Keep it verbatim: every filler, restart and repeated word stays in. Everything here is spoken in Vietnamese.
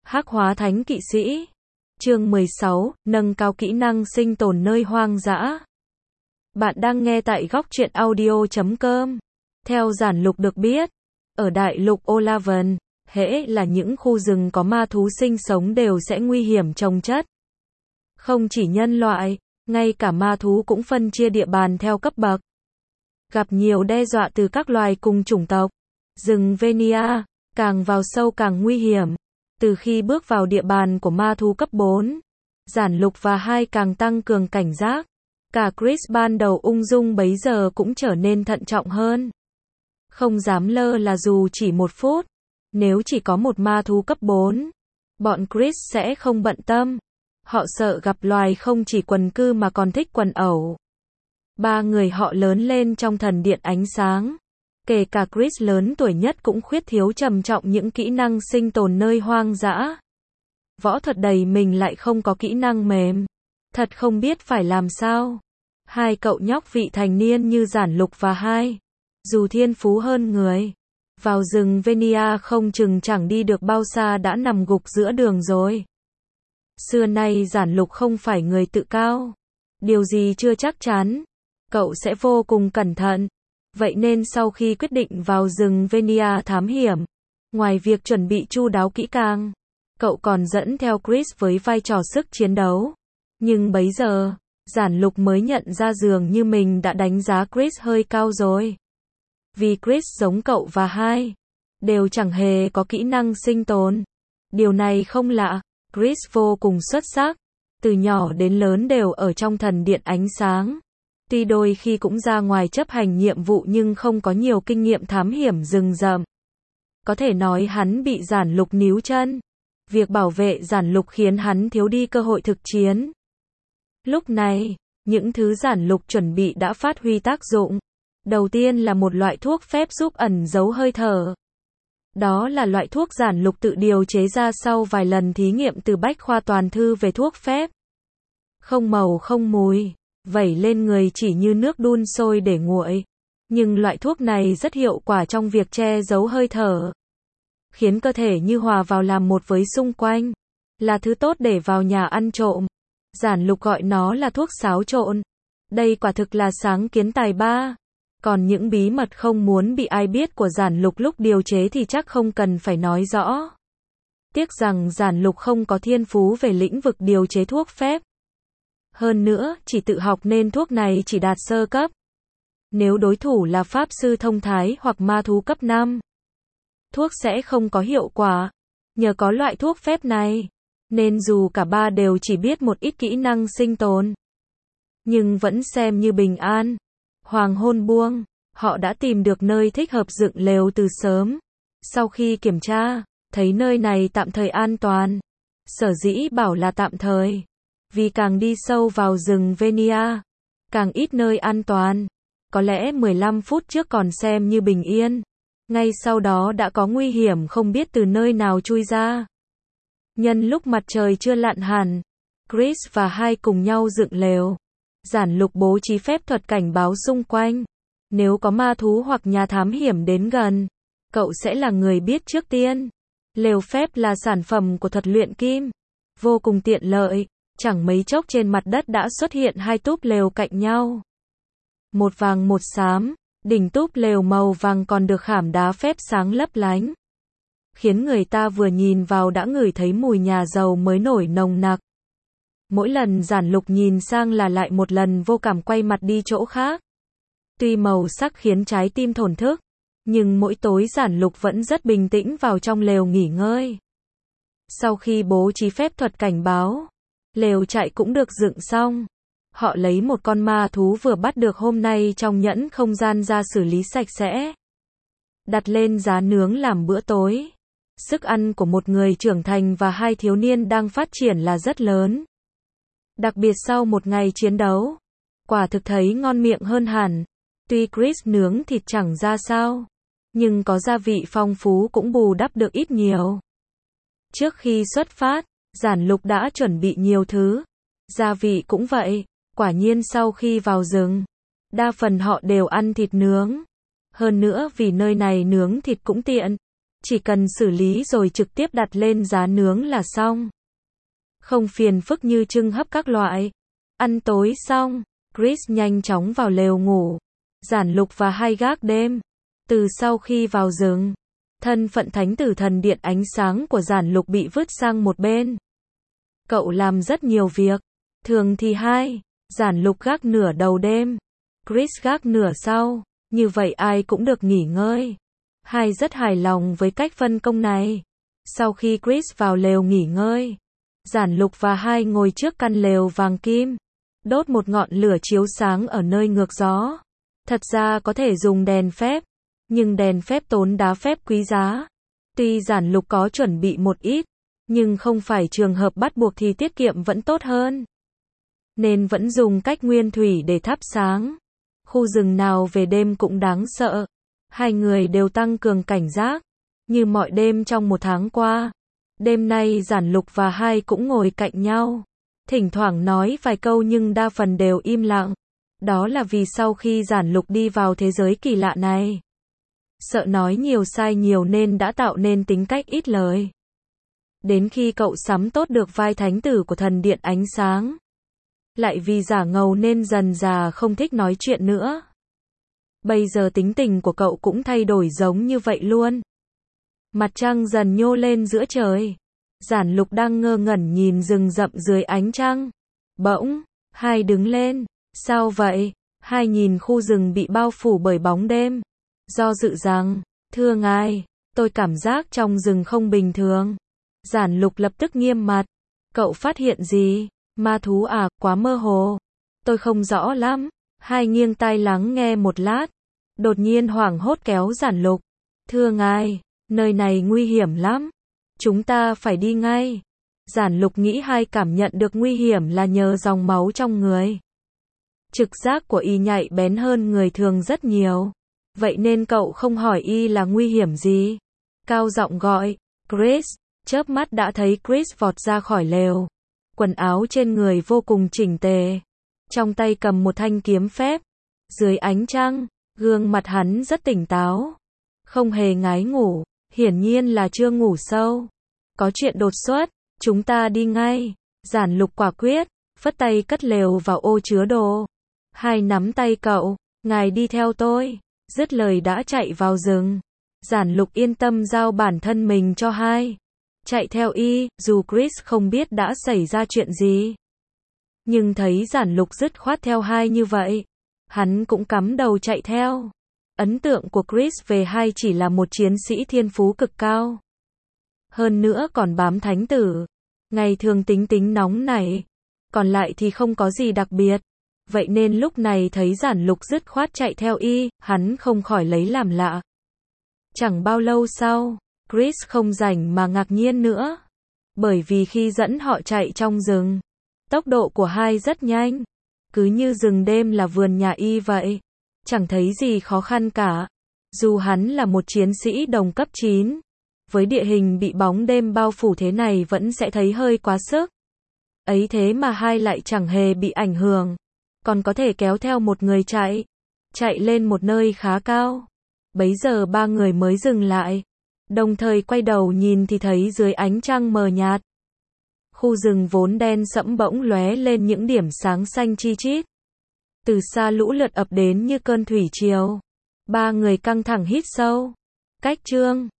Hắc hóa thánh kỵ sĩ. Chương mười sáu, nâng cao kỹ năng sinh tồn nơi hoang dã. Bạn đang nghe tại góc truyện audio chấm com. Theo giản lục được biết, ở đại lục Olaven, hễ là những khu rừng có ma thú sinh sống đều sẽ nguy hiểm chồng chất. Không chỉ nhân loại, ngay cả ma thú cũng phân chia địa bàn theo cấp bậc. Gặp nhiều đe dọa từ các loài cùng chủng tộc. Rừng Venia, càng vào sâu càng nguy hiểm. Từ khi bước vào địa bàn của ma thú cấp bốn, giản lục và hai càng tăng cường cảnh giác. Cả Chris ban đầu ung dung bấy giờ cũng trở nên thận trọng hơn. Không dám lơ là dù chỉ một phút. Nếu chỉ có một ma thú cấp bốn, bọn Chris sẽ không bận tâm. Họ sợ gặp loài không chỉ quần cư mà còn thích quần ẩu. Ba người họ lớn lên trong thần điện ánh sáng. Kể cả Chris lớn tuổi nhất cũng khuyết thiếu trầm trọng những kỹ năng sinh tồn nơi hoang dã. Võ thuật đầy mình lại không có kỹ năng mềm. Thật không biết phải làm sao. Hai cậu nhóc vị thành niên như giản lục và hai, dù thiên phú hơn người, vào rừng Venia không chừng chẳng đi được bao xa đã nằm gục giữa đường rồi. Xưa nay giản lục không phải người tự cao. Điều gì chưa chắc chắn, cậu sẽ vô cùng cẩn thận. Vậy nên sau khi quyết định vào rừng Venia thám hiểm, ngoài việc chuẩn bị chu đáo kỹ càng, cậu còn dẫn theo Chris với vai trò sức chiến đấu. Nhưng bấy giờ, giản lục mới nhận ra dường như mình đã đánh giá Chris hơi cao rồi. Vì Chris giống cậu và hai, đều chẳng hề có kỹ năng sinh tồn. Điều này không lạ, Chris vô cùng xuất sắc. Từ nhỏ đến lớn đều ở trong thần điện ánh sáng. Tuy đôi khi cũng ra ngoài chấp hành nhiệm vụ nhưng không có nhiều kinh nghiệm thám hiểm rừng rậm. Có thể nói hắn bị giản lục níu chân. Việc bảo vệ giản lục khiến hắn thiếu đi cơ hội thực chiến. Lúc này, những thứ giản lục chuẩn bị đã phát huy tác dụng. Đầu tiên là một loại thuốc phép giúp ẩn giấu hơi thở. Đó là loại thuốc giản lục tự điều chế ra sau vài lần thí nghiệm từ bách khoa toàn thư về thuốc phép. Không màu không mùi, vẩy lên người chỉ như nước đun sôi để nguội. Nhưng loại thuốc này rất hiệu quả trong việc che giấu hơi thở. Khiến cơ thể như hòa vào làm một với xung quanh. Là thứ tốt để vào nhà ăn trộm. Giản lục gọi nó là thuốc xáo trộn. Đây quả thực là sáng kiến tài ba. Còn những bí mật không muốn bị ai biết của giản lục lúc điều chế thì chắc không cần phải nói rõ. Tiếc rằng giản lục không có thiên phú về lĩnh vực điều chế thuốc phép. Hơn nữa, chỉ tự học nên thuốc này chỉ đạt sơ cấp. Nếu đối thủ là pháp sư thông thái hoặc ma thú cấp năm, thuốc sẽ không có hiệu quả. Nhờ có loại thuốc phép này, nên dù cả ba đều chỉ biết một ít kỹ năng sinh tồn, nhưng vẫn xem như bình an. Hoàng hôn buông, họ đã tìm được nơi thích hợp dựng lều từ sớm. Sau khi kiểm tra, thấy nơi này tạm thời an toàn. Sở dĩ bảo là tạm thời, vì càng đi sâu vào rừng Venia, càng ít nơi an toàn. Có lẽ mười lăm phút trước còn xem như bình yên. Ngay sau đó đã có nguy hiểm không biết từ nơi nào chui ra. Nhân lúc mặt trời chưa lặn hẳn, Chris và hai cùng nhau dựng lều. Giản lục bố trí phép thuật cảnh báo xung quanh. Nếu có ma thú hoặc nhà thám hiểm đến gần, cậu sẽ là người biết trước tiên. Lều phép là sản phẩm của thuật luyện kim. Vô cùng tiện lợi. Chẳng mấy chốc trên mặt đất đã xuất hiện hai túp lều cạnh nhau. Một vàng một xám. Đỉnh túp lều màu vàng còn được khảm đá phép sáng lấp lánh. Khiến người ta vừa nhìn vào đã ngửi thấy mùi nhà giàu mới nổi nồng nặc. Mỗi lần giản lục nhìn sang là lại một lần vô cảm quay mặt đi chỗ khác. Tuy màu sắc khiến trái tim thổn thức, nhưng mỗi tối giản lục vẫn rất bình tĩnh vào trong lều nghỉ ngơi. Sau khi bố trí phép thuật cảnh báo, lều trại cũng được dựng xong. Họ lấy một con ma thú vừa bắt được hôm nay trong nhẫn không gian ra xử lý sạch sẽ. Đặt lên giá nướng làm bữa tối. Sức ăn của một người trưởng thành và hai thiếu niên đang phát triển là rất lớn. Đặc biệt sau một ngày chiến đấu, quả thực thấy ngon miệng hơn hẳn. Tuy Chris nướng thịt chẳng ra sao, nhưng có gia vị phong phú cũng bù đắp được ít nhiều. Trước khi xuất phát, giản lục đã chuẩn bị nhiều thứ. Gia vị cũng vậy. Quả nhiên sau khi vào rừng, đa phần họ đều ăn thịt nướng. Hơn nữa vì nơi này nướng thịt cũng tiện, chỉ cần xử lý rồi trực tiếp đặt lên giá nướng là xong. Không phiền phức như trưng hấp các loại. Ăn tối xong, Chris nhanh chóng vào lều ngủ. Giản Lục và hai gác đêm. Từ sau khi vào rừng, thân phận thánh tử thần điện ánh sáng của Giản Lục bị vứt sang một bên. Cậu làm rất nhiều việc. Thường thì hai, Giản Lục gác nửa đầu đêm, Chris gác nửa sau. Như vậy ai cũng được nghỉ ngơi. Hai rất hài lòng với cách phân công này. Sau khi Chris vào lều nghỉ ngơi, Giản Lục và hai ngồi trước căn lều vàng kim, đốt một ngọn lửa chiếu sáng ở nơi ngược gió. Thật ra có thể dùng đèn phép, nhưng đèn phép tốn đá phép quý giá. Tuy Giản Lục có chuẩn bị một ít, nhưng không phải trường hợp bắt buộc thì tiết kiệm vẫn tốt hơn. Nên vẫn dùng cách nguyên thủy để thắp sáng. Khu rừng nào về đêm cũng đáng sợ. Hai người đều tăng cường cảnh giác. Như mọi đêm trong một tháng qua. Đêm nay Giản Lục và hai cũng ngồi cạnh nhau. Thỉnh thoảng nói vài câu nhưng đa phần đều im lặng. Đó là vì sau khi Giản Lục đi vào thế giới kỳ lạ này, sợ nói nhiều sai nhiều nên đã tạo nên tính cách ít lời. Đến khi cậu sắm tốt được vai thánh tử của thần điện ánh sáng, lại vì giả ngầu nên dần dà không thích nói chuyện nữa. Bây giờ tính tình của cậu cũng thay đổi giống như vậy luôn. Mặt trăng dần nhô lên giữa trời. Giản Lục đang ngơ ngẩn nhìn rừng rậm dưới ánh trăng. Bỗng, hai đứng lên. Sao vậy? Hai nhìn khu rừng bị bao phủ bởi bóng đêm. Do dự rằng, thưa ngài, tôi cảm giác trong rừng không bình thường. Giản Lục lập tức nghiêm mặt. Cậu phát hiện gì? Ma thú à, quá mơ hồ. Tôi không rõ lắm. Hai nghiêng tai lắng nghe một lát. Đột nhiên hoảng hốt kéo Giản Lục. Thưa ngài, nơi này nguy hiểm lắm. Chúng ta phải đi ngay. Giản Lục nghĩ hai cảm nhận được nguy hiểm là nhờ dòng máu trong người. Trực giác của y nhạy bén hơn người thường rất nhiều. Vậy nên cậu không hỏi y là nguy hiểm gì. Cao giọng gọi, Chris. Chớp mắt đã thấy Chris vọt ra khỏi lều. Quần áo trên người vô cùng chỉnh tề. Trong tay cầm một thanh kiếm phép. Dưới ánh trăng, gương mặt hắn rất tỉnh táo. Không hề ngái ngủ. Hiển nhiên là chưa ngủ sâu. Có chuyện đột xuất, chúng ta đi ngay. Giản Lục quả quyết, phất tay cất lều vào ô chứa đồ. Hai nắm tay cậu, ngài đi theo tôi. Dứt lời đã chạy vào rừng. Giản Lục yên tâm giao bản thân mình cho hai. Chạy theo y, dù Chris không biết đã xảy ra chuyện gì. Nhưng thấy Giản Lục dứt khoát theo hai như vậy, hắn cũng cắm đầu chạy theo. Ấn tượng của Chris về hai chỉ là một chiến sĩ thiên phú cực cao. Hơn nữa còn bám thánh tử. Ngày thường tính tính nóng nảy. Còn lại thì không có gì đặc biệt. Vậy nên lúc này thấy Giản Lục dứt khoát chạy theo y, hắn không khỏi lấy làm lạ. Chẳng bao lâu sau, Chris không rảnh mà ngạc nhiên nữa. Bởi vì khi dẫn họ chạy trong rừng, tốc độ của hai rất nhanh. Cứ như rừng đêm là vườn nhà y vậy. Chẳng thấy gì khó khăn cả. Dù hắn là một chiến sĩ đồng cấp chín, với địa hình bị bóng đêm bao phủ thế này vẫn sẽ thấy hơi quá sức. Ấy thế mà hai lại chẳng hề bị ảnh hưởng. Còn có thể kéo theo một người chạy. Chạy lên một nơi khá cao. Bấy giờ ba người mới dừng lại. Đồng thời quay đầu nhìn thì thấy dưới ánh trăng mờ nhạt. Khu rừng vốn đen sẫm bỗng lóe lên những điểm sáng xanh chi chít. Từ xa lũ lượt ập đến như cơn thủy triều. Ba người căng thẳng hít sâu. Cách chương